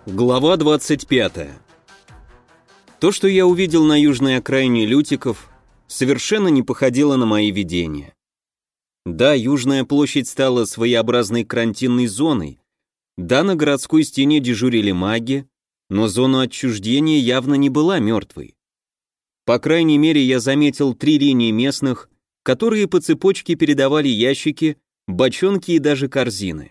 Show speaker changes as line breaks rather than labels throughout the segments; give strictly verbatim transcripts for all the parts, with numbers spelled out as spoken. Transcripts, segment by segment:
Глава двадцать пятая. То, что я увидел на южной окраине Лютиков, совершенно не походило на мои видения. Да, Южная площадь стала своеобразной карантинной зоной, да, на городской стене дежурили маги, но зона отчуждения явно не была мертвой. По крайней мере, я заметил три линии местных, которые по цепочке передавали ящики, бочонки и даже корзины.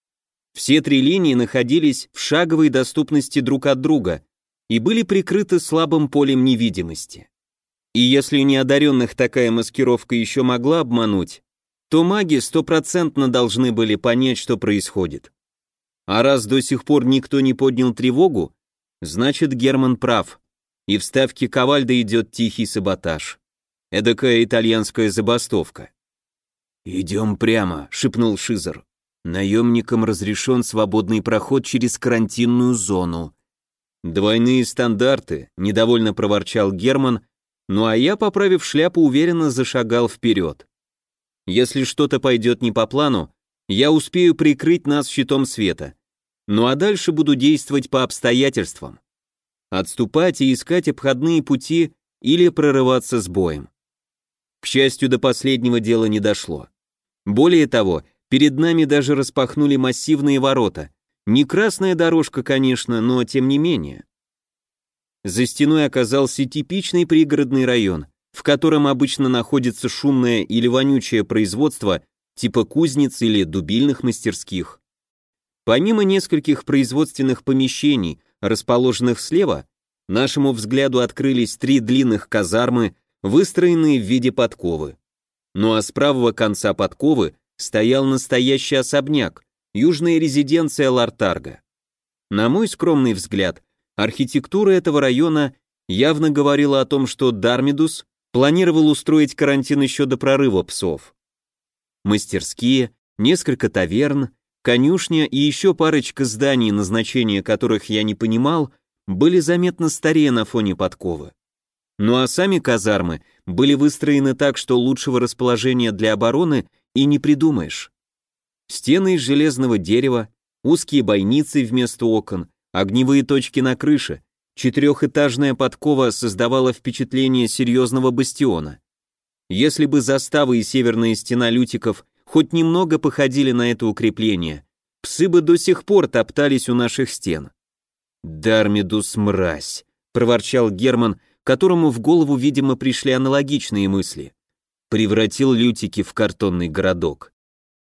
Все три линии находились в шаговой доступности друг от друга и были прикрыты слабым полем невидимости. И если неодаренных такая маскировка еще могла обмануть, то маги стопроцентно должны были понять, что происходит. А раз до сих пор никто не поднял тревогу, значит Герман прав, и в ставке Ковальда идет тихий саботаж. Эдакая итальянская забастовка. «Идем прямо», — шепнул Шизер. «Наемникам разрешен свободный проход через карантинную зону». «Двойные стандарты», — недовольно проворчал Герман, ну а я, поправив шляпу, уверенно зашагал вперед. «Если что-то пойдет не по плану, я успею прикрыть нас щитом света. Ну а дальше буду действовать по обстоятельствам. Отступать и искать обходные пути или прорываться с боем». К счастью, до последнего дела не дошло. Более того, перед нами даже распахнули массивные ворота. Не красная дорожка, конечно, но тем не менее. За стеной оказался типичный пригородный район, в котором обычно находится шумное или вонючее производство типа кузниц или дубильных мастерских. Помимо нескольких производственных помещений, расположенных слева, нашему взгляду открылись три длинных казармы, выстроенные в виде подковы. Ну а с правого конца подковы стоял настоящий особняк, южная резиденция Лартарга. На мой скромный взгляд, архитектура этого района явно говорила о том, что Дармидус планировал устроить карантин еще до прорыва псов. Мастерские, несколько таверн, конюшня и еще парочка зданий, назначения которых я не понимал, были заметно старее на фоне подковы. Ну а сами казармы были выстроены так, что лучшего расположения для обороны и не придумаешь. Стены из железного дерева, узкие бойницы вместо окон, огневые точки на крыше, четырехэтажная подкова создавала впечатление серьезного бастиона. Если бы застава и северная стена Лютиков хоть немного походили на это укрепление, псы бы до сих пор топтались у наших стен. «Дармидус, мразь!» — проворчал Герман, которому в голову, видимо, пришли аналогичные мысли. Превратил Лютики в картонный городок.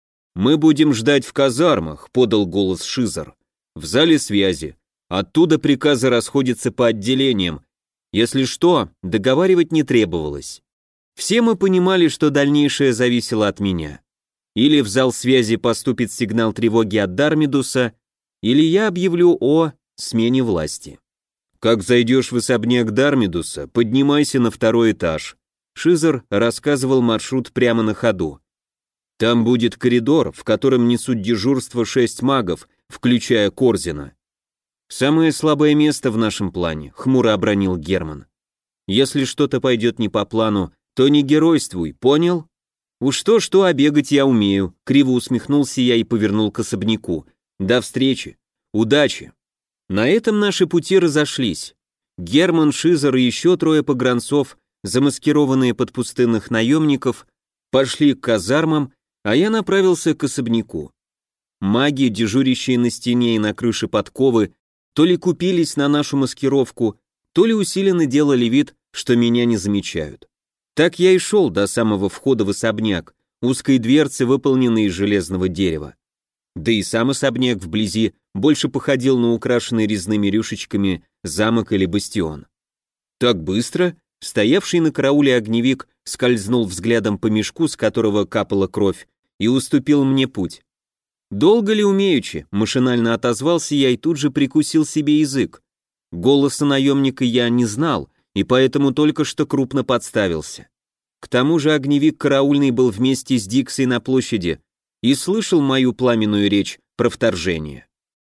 «Мы будем ждать в казармах», — подал голос Шизер. «В зале связи. Оттуда приказы расходятся по отделениям. Если что, договаривать не требовалось. Все мы понимали, что дальнейшее зависело от меня. Или в зал связи поступит сигнал тревоги от Дармидуса, или я объявлю о смене власти. Как зайдешь в особняк Дармидуса, поднимайся на второй этаж». Шизер рассказывал маршрут прямо на ходу. «Там будет коридор, в котором несут дежурство шесть магов, включая Корзина». «Самое слабое место в нашем плане», — хмуро обронил Герман. «Если что-то пойдет не по плану, то не геройствуй, понял?» «Уж то-что, а бегать я умею», — криво усмехнулся я и повернул к особняку. «До встречи. Удачи». На этом наши пути разошлись. Герман, Шизер и еще трое погранцов, замаскированные под пустынных наемников, пошли к казармам, а я направился к особняку. Маги, дежурящие на стене и на крыше подковы, то ли купились на нашу маскировку, то ли усиленно делали вид, что меня не замечают. Так я и шел до самого входа в особняк, узкой дверцы, выполненной из железного дерева. Да и сам особняк вблизи больше походил на украшенный резными рюшечками замок или бастион. Так быстро стоявший на карауле огневик скользнул взглядом по мешку, с которого капала кровь, и уступил мне путь. «Долго ли умеючи?» — машинально отозвался я и тут же прикусил себе язык. Голоса наемника я не знал, и поэтому только что крупно подставился. К тому же огневик караульный был вместе с Диксой на площади и слышал мою пламенную речь про вторжение.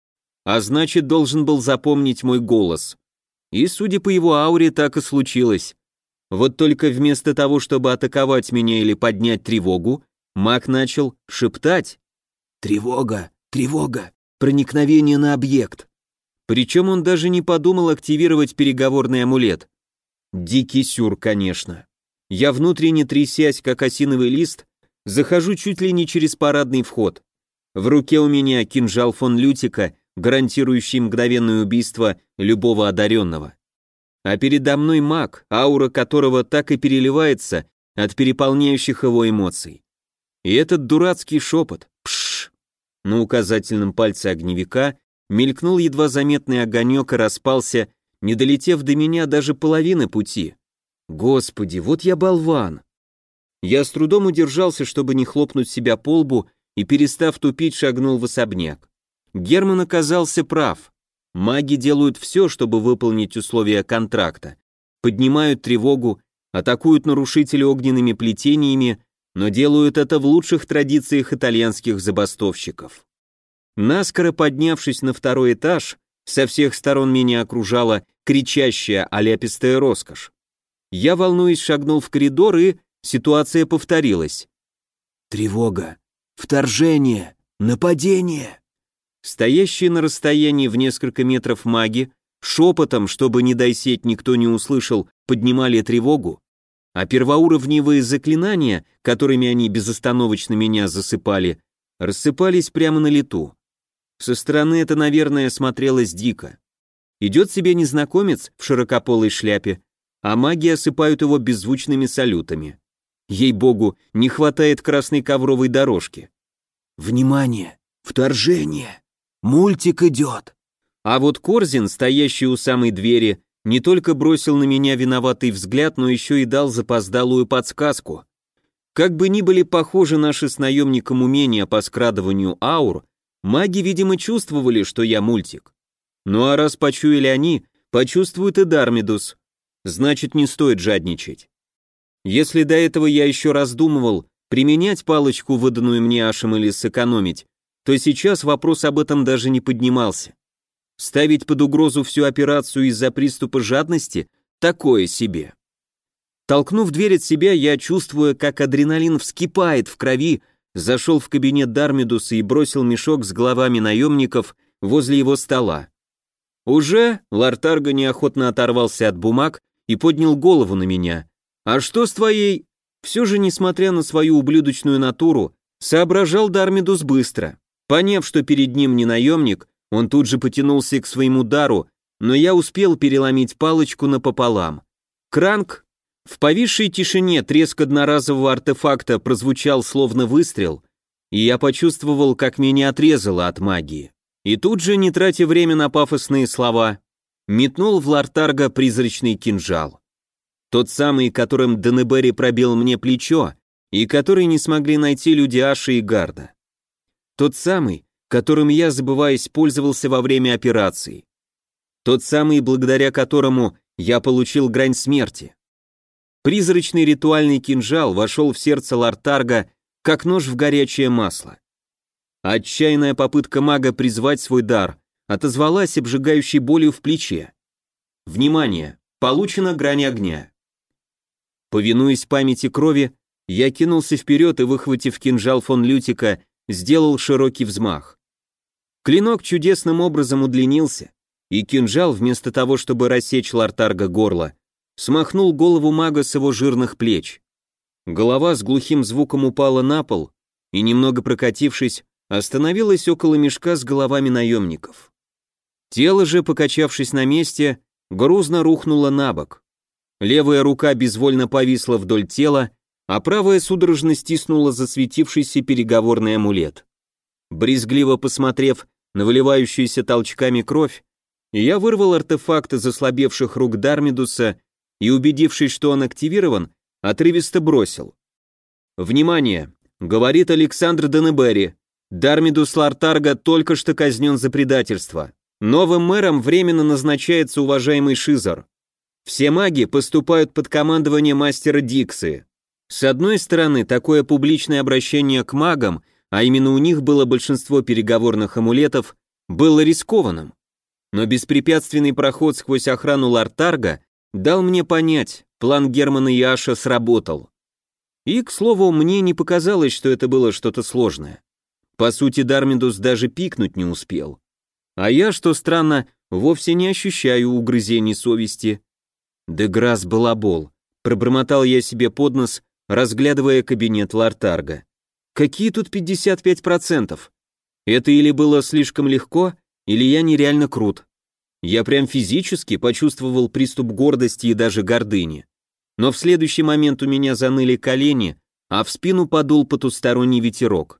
А значит, должен был запомнить мой голос. И, судя по его ауре, так и случилось. Вот только вместо того, чтобы атаковать меня или поднять тревогу, маг начал шептать. «Тревога! Тревога! Проникновение на объект!» Причем он даже не подумал активировать переговорный амулет. Дикий сюр, конечно. Я, внутренне трясясь, как осиновый лист, захожу чуть ли не через парадный вход. В руке у меня кинжал фон Лютика, гарантирующий мгновенное убийство любого одаренного. А передо мной маг, аура которого так и переливается от переполняющих его эмоций. И этот дурацкий шепот «пшш» на указательном пальце огневика мелькнул едва заметный огонек и распался, не долетев до меня даже половины пути. Господи, вот я болван. Я с трудом удержался, чтобы не хлопнуть себя по лбу, и, перестав тупить, шагнул в особняк. Герман оказался прав. Маги делают все, чтобы выполнить условия контракта. Поднимают тревогу, атакуют нарушителей огненными плетениями, но делают это в лучших традициях итальянских забастовщиков. Наскоро поднявшись на второй этаж, со всех сторон меня окружала кричащая оляпистая роскошь. Я, волнуясь, шагнул в коридор, и ситуация повторилась. Тревога, вторжение, нападение. Стоящие на расстоянии в несколько метров маги, шепотом, чтобы, не дай сеть, никто не услышал, поднимали тревогу, а первоуровневые заклинания, которыми они безостановочно меня засыпали, рассыпались прямо на лету. Со стороны это, наверное, смотрелось дико. Идет себе незнакомец в широкополой шляпе, а маги осыпают его беззвучными салютами. Ей-богу, не хватает красной ковровой дорожки. Внимание! Вторжение! Мультик идет! А вот Корзин, стоящий у самой двери, не только бросил на меня виноватый взгляд, но еще и дал запоздалую подсказку. Как бы ни были похожи наши с наемником умения по скрадыванию аур, маги, видимо, чувствовали, что я мультик. Ну а раз почуяли они, почувствует и Дармидус. Значит, не стоит жадничать. Если до этого я еще раздумывал, применять палочку, выданную мне Ашем, или сэкономить, то сейчас вопрос об этом даже не поднимался. Ставить под угрозу всю операцию из-за приступа жадности – такое себе. Толкнув дверь от себя, я, чувствуя, как адреналин вскипает в крови, зашел в кабинет Дармидуса и бросил мешок с головами наемников возле его стола. «Уже?» – Лартарго неохотно оторвался от бумаг и поднял голову на меня. «А что с твоей...» Все же, несмотря на свою ублюдочную натуру, соображал Дармидус быстро. Поняв, что перед ним не наемник, он тут же потянулся к своему дару, но я успел переломить палочку напополам. Кранк! В повисшей тишине треск одноразового артефакта прозвучал словно выстрел, и я почувствовал, как меня отрезало от магии. И тут же, не тратя время на пафосные слова, метнул в Лартарга призрачный кинжал. Тот самый, которым Денебери пробил мне плечо, и который не смогли найти люди Аши и Гарда. Тот самый, которым я, забываясь, пользовался во время операции. Тот самый, благодаря которому я получил грань смерти. Призрачный ритуальный кинжал вошел в сердце Лартарга, как нож в горячее масло. Отчаянная попытка мага призвать свой дар отозвалась обжигающей болью в плече. Внимание! Получена грань огня. Повинуясь памяти крови, я кинулся вперед и, выхватив кинжал фон Лютика, сделал широкий взмах. Клинок чудесным образом удлинился, и кинжал, вместо того, чтобы рассечь Лартарга горло, смахнул голову мага с его жирных плеч. Голова с глухим звуком упала на пол и, немного прокатившись, остановилась около мешка с головами наемников. Тело же, покачавшись на месте, грузно рухнуло на бок. Левая рука безвольно повисла вдоль тела, а правая судорожно стиснула засветившийся переговорный амулет. Брезгливо посмотрев на выливающуюся толчками кровь, я вырвал артефакт из ослабевших рук Дармидуса и, убедившись, что он активирован, отрывисто бросил. «Внимание! Говорит Александр Денебери. Дармидус Лартарга только что казнен за предательство. Новым мэром временно назначается уважаемый Шизар. Все маги поступают под командование мастера Диксы. С одной стороны, такое публичное обращение к магам, а именно у них было большинство переговорных амулетов, было рискованным. Но беспрепятственный проход сквозь охрану Лартарга дал мне понять, план Германа и Аша сработал. И, к слову, мне не показалось, что это было что-то сложное. По сути, Дармидус даже пикнуть не успел. А я, что странно, вовсе не ощущаю угрызений совести. Деграсс балабол, пробормотал я себе под нос, разглядывая кабинет Лартарга. Какие тут пятьдесят пять процентов? Это или было слишком легко, или я нереально крут. Я прям физически почувствовал приступ гордости и даже гордыни. Но в следующий момент у меня заныли колени, а в спину подул потусторонний ветерок.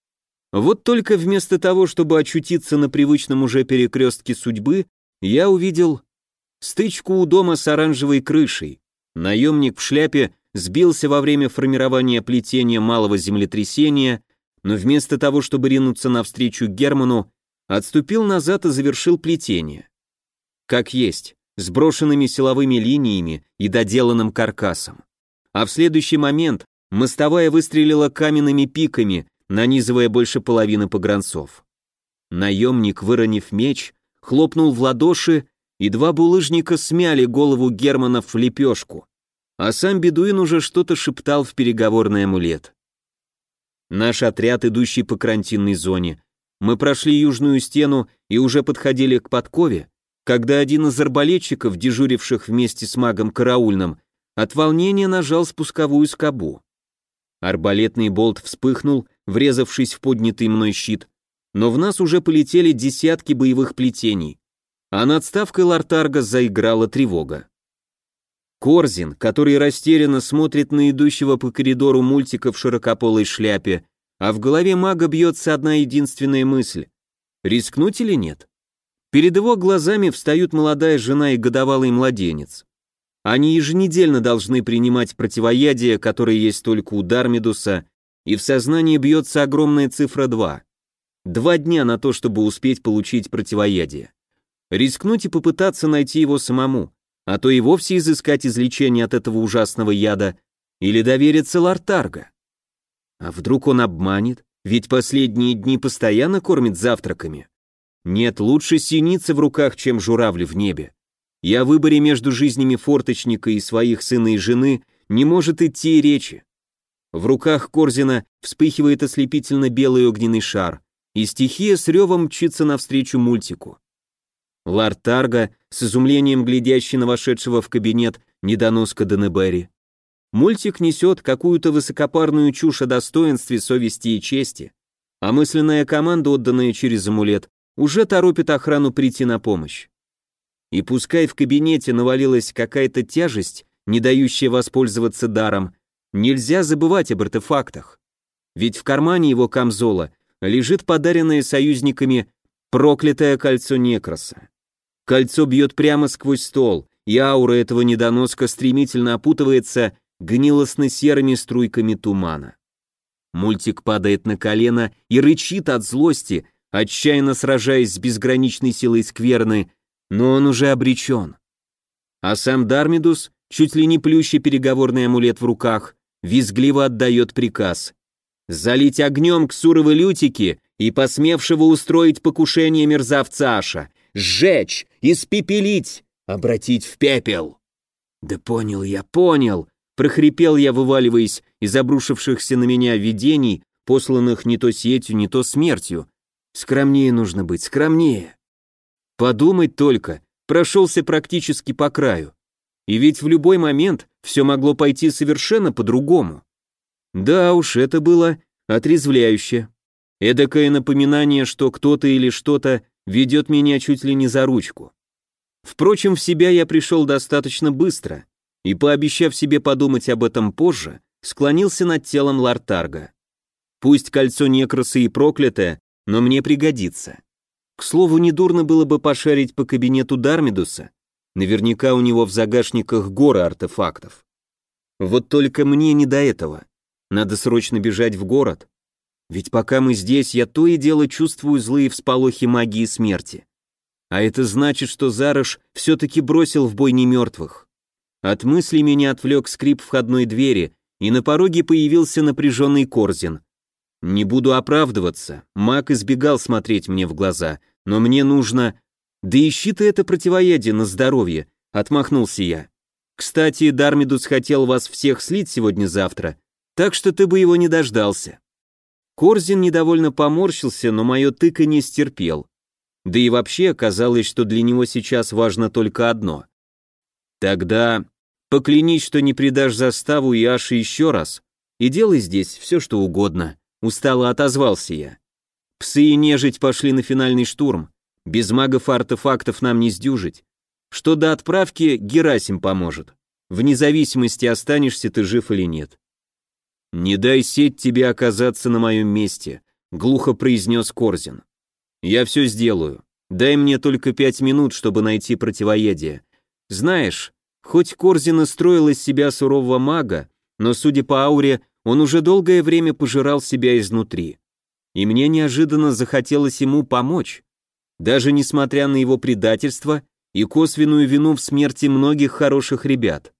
Вот только вместо того, чтобы очутиться на привычном уже перекрестке судьбы, я увидел стычку у дома с оранжевой крышей. Наемник в шляпе сбился во время формирования плетения малого землетрясения, но вместо того, чтобы ринуться навстречу Герману, отступил назад и завершил плетение. Как есть, с брошенными силовыми линиями и доделанным каркасом. А в следующий момент мостовая выстрелила каменными пиками, нанизывая больше половины погранцов. Наемник, выронив меч, хлопнул в ладоши, и два булыжника смяли голову Германа в лепешку, а сам бедуин уже что-то шептал в переговорный амулет. Наш отряд, идущий по карантинной зоне, мы прошли южную стену и уже подходили к подкове, когда один из арбалетчиков, дежуривших вместе с магом караульным, от волнения нажал спусковую скобу. Арбалетный болт вспыхнул, врезавшись в поднятый мной щит, но в нас уже полетели десятки боевых плетений, а над ставкой Лартарга заиграла тревога. Корзин, который растерянно смотрит на идущего по коридору мультика в широкополой шляпе, а в голове мага бьется одна единственная мысль — рискнуть или нет? Перед его глазами встают молодая жена и годовалый младенец. Они еженедельно должны принимать противоядие, которое есть только у Дармидуса, и в сознании бьется огромная цифра два. Два дня на то, чтобы успеть получить противоядие. Рискнуть и попытаться найти его самому, а то и вовсе изыскать излечение от этого ужасного яда, или довериться Лартарга. А вдруг он обманет, ведь последние дни постоянно кормит завтраками. Нет, лучше синица в руках, чем журавль в небе. И о выборе между жизнями форточника и своих сына и жены не может идти и речи. В руках Корзина вспыхивает ослепительно белый огненный шар, и стихия с ревом мчится навстречу мультику. Лартарга, с изумлением глядящий на вошедшего в кабинет недоноска Денебери. Мультик несет какую-то высокопарную чушь о достоинстве, совести и чести, а мысленная команда, отданная через амулет, уже торопит охрану прийти на помощь. И пускай в кабинете навалилась какая-то тяжесть, не дающая воспользоваться даром, нельзя забывать об артефактах. Ведь в кармане его камзола лежит подаренное союзниками проклятое кольцо Некроса. Кольцо бьет прямо сквозь стол, и аура этого недоноска стремительно опутывается гнилостно-серыми струйками тумана. Мультик падает на колено и рычит от злости, отчаянно сражаясь с безграничной силой скверны, но он уже обречен. А сам Дармидус, чуть ли не плющий переговорный амулет в руках, визгливо отдает приказ залить огнем ксуровы лютики и посмевшего устроить покушение мерзавца Аша, сжечь, испепелить, обратить в пепел. Да понял я, понял, прохрипел я, вываливаясь из обрушившихся на меня видений, посланных не то сетью, не то смертью. Скромнее нужно быть, скромнее. Подумать только, прошелся практически по краю. И ведь в любой момент все могло пойти совершенно по-другому. Да уж, это было отрезвляюще. Эдакое напоминание, что кто-то или что-то ведет меня чуть ли не за ручку. Впрочем, в себя я пришел достаточно быстро, и, пообещав себе подумать об этом позже, склонился над телом Лартарга. Пусть кольцо Некроса и проклятое, но мне пригодится. К слову, недурно было бы пошарить по кабинету Дармидуса, наверняка у него в загашниках горы артефактов. Вот только мне не до этого. Надо срочно бежать в город. Ведь пока мы здесь, я то и дело чувствую злые всполохи магии смерти. А это значит, что Зарыш все-таки бросил в бой немертвых. От мыслей меня отвлек скрип входной двери, и на пороге появился напряженный Корзин. Не буду оправдываться, маг избегал смотреть мне в глаза, но мне нужно... Да ищи ты это противоядие на здоровье, отмахнулся я. Кстати, Дармидус хотел вас всех слить сегодня-завтра, так что ты бы его не дождался. Корзин недовольно поморщился, но мое тыканье стерпел. Да и вообще казалось, что для него сейчас важно только одно. Тогда поклянись, что не предашь заставу и Аши еще раз, и делай здесь все, что угодно, устало отозвался я. Псы и нежить пошли на финальный штурм, без магов и артефактов нам не сдюжить. Что до отправки, Герасим поможет. Вне зависимости, останешься ты жив или нет. «Не дай сеть тебе оказаться на моем месте», — глухо произнес Корзин. «Я все сделаю. Дай мне только пять минут, чтобы найти противоядие. Знаешь, хоть Корзин и строил из себя сурового мага, но, судя по ауре, он уже долгое время пожирал себя изнутри. И мне неожиданно захотелось ему помочь. Даже несмотря на его предательство и косвенную вину в смерти многих хороших ребят.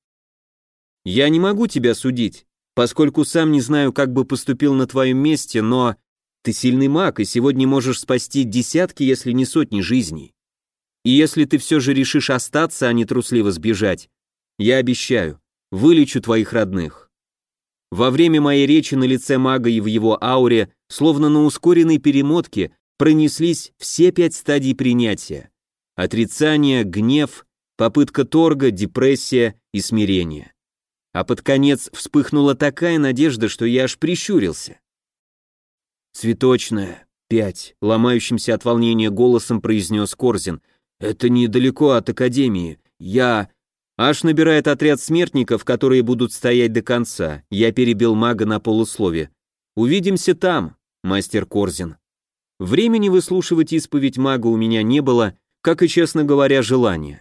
Я не могу тебя судить, поскольку сам не знаю, как бы поступил на твоем месте, но ты сильный маг и сегодня можешь спасти десятки, если не сотни жизней. И если ты все же решишь остаться, а не трусливо сбежать, я обещаю, вылечу твоих родных». Во время моей речи на лице мага и в его ауре, словно на ускоренной перемотке, пронеслись все пять стадий принятия. Отрицание, гнев, попытка торга, депрессия и смирение. А под конец вспыхнула такая надежда, что я аж прищурился. «Цветочная, пять», — ломающимся от волнения голосом произнес Корзин. «Это недалеко от Академии. Я...» «Аж набирает отряд смертников, которые будут стоять до конца», — я перебил мага на полуслове. «Увидимся там, мастер Корзин». Времени выслушивать исповедь мага у меня не было, как и, честно говоря, желания.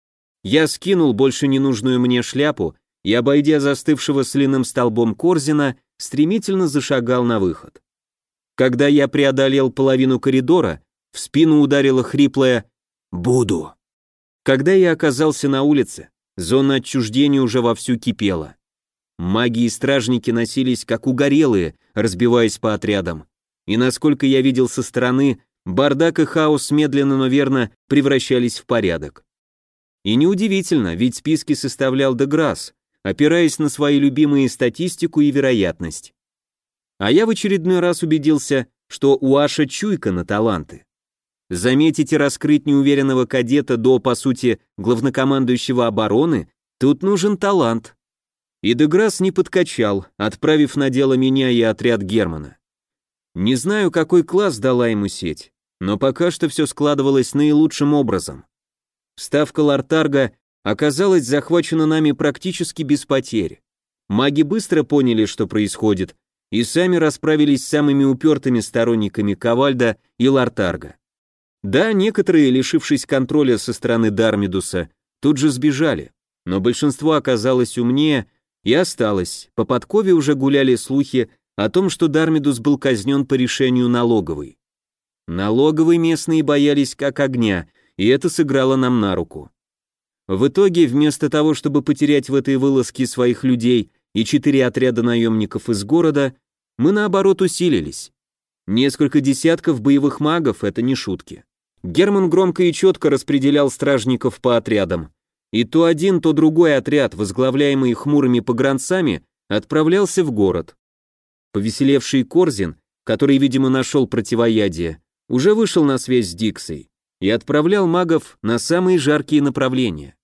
Я скинул больше ненужную мне шляпу и, обойдя застывшего с линым столбом Корзина, стремительно зашагал на выход. Когда я преодолел половину коридора, в спину ударило хриплое «Буду». Когда я оказался на улице, зона отчуждения уже вовсю кипела. Маги и стражники носились как угорелые, разбиваясь по отрядам. И насколько я видел со стороны, бардак и хаос медленно, но верно превращались в порядок. И неудивительно, ведь списки составлял Деграсс, опираясь на свои любимые статистику и вероятность. А я в очередной раз убедился, что у Аша чуйка на таланты. Заметить и раскрыть неуверенного кадета до, по сути, главнокомандующего обороны, тут нужен талант. И Деграсс не подкачал, отправив на дело меня и отряд Германа. Не знаю, какой класс дала ему сеть, но пока что все складывалось наилучшим образом. Ставка Лартарга оказалась захвачена нами практически без потерь. Маги быстро поняли, что происходит, и сами расправились с самыми упертыми сторонниками Ковальда и Лартарга. Да, некоторые, лишившись контроля со стороны Дармидуса, тут же сбежали, но большинство оказалось умнее и осталось. По подкове уже гуляли слухи о том, что Дармидус был казнен по решению налоговой. Налоговой местные боялись как огня, и это сыграло нам на руку. В итоге, вместо того, чтобы потерять в этой вылазке своих людей и четыре отряда наемников из города, мы наоборот усилились. Несколько десятков боевых магов — это не шутки. Герман громко и четко распределял стражников по отрядам. И то один, то другой отряд, возглавляемый хмурыми погранцами, отправлялся в город. Повеселевший Корзин, который, видимо, нашел противоядие, уже вышел на связь с Диксой и отправлял магов на самые жаркие направления.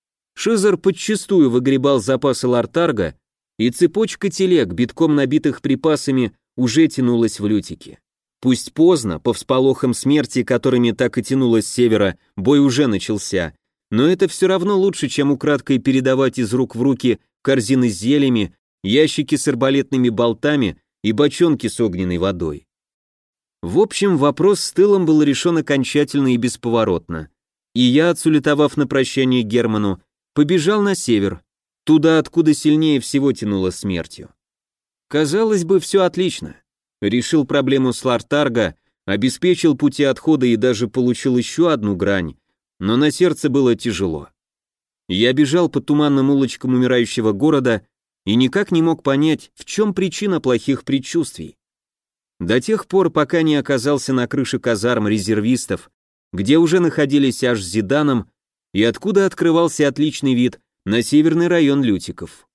Шизер подчистую выгребал запасы Лартарга, и цепочка телег, битком набитых припасами, уже тянулась в Лютике. Пусть поздно, по всполохам смерти, которыми так и тянуло с севера, бой уже начался, но это все равно лучше, чем украдкой передавать из рук в руки корзины с зельями, ящики с арбалетными болтами и бочонки с огненной водой. В общем, вопрос с тылом был решен окончательно и бесповоротно, и я, отсулетовав на прощание Герману, побежал на север, туда, откуда сильнее всего тянуло смертью. Казалось бы, все отлично. Решил проблему с Лартарга, обеспечил пути отхода и даже получил еще одну грань, но на сердце было тяжело. Я бежал по туманным улочкам умирающего города и никак не мог понять, в чем причина плохих предчувствий. До тех пор, пока не оказался на крыше казарм резервистов, где уже находились аж с Зиданом, и откуда открывался отличный вид на северный район Лютиков.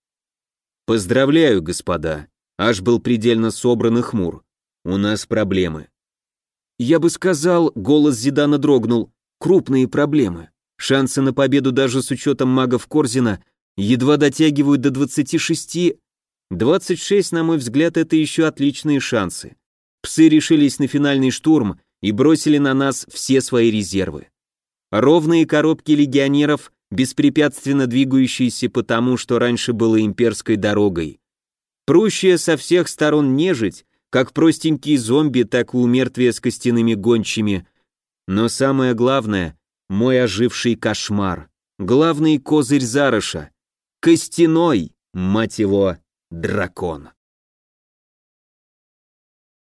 «Поздравляю, господа», аж был предельно собран и хмур. «У нас проблемы». Я бы сказал, голос Зидана дрогнул, крупные проблемы. Шансы на победу даже с учетом магов Корзина едва дотягивают до двадцати шести. двадцать шесть, на мой взгляд, это еще отличные шансы. Псы решились на финальный штурм и бросили на нас все свои резервы. Ровные коробки легионеров, беспрепятственно двигающиеся по тому, что раньше было имперской дорогой. Прущая со всех сторон нежить, как простенькие зомби, так и умертвия с костяными гончими. Но самое главное — мой оживший кошмар. Главный козырь Зароша. Костяной, мать его, дракон.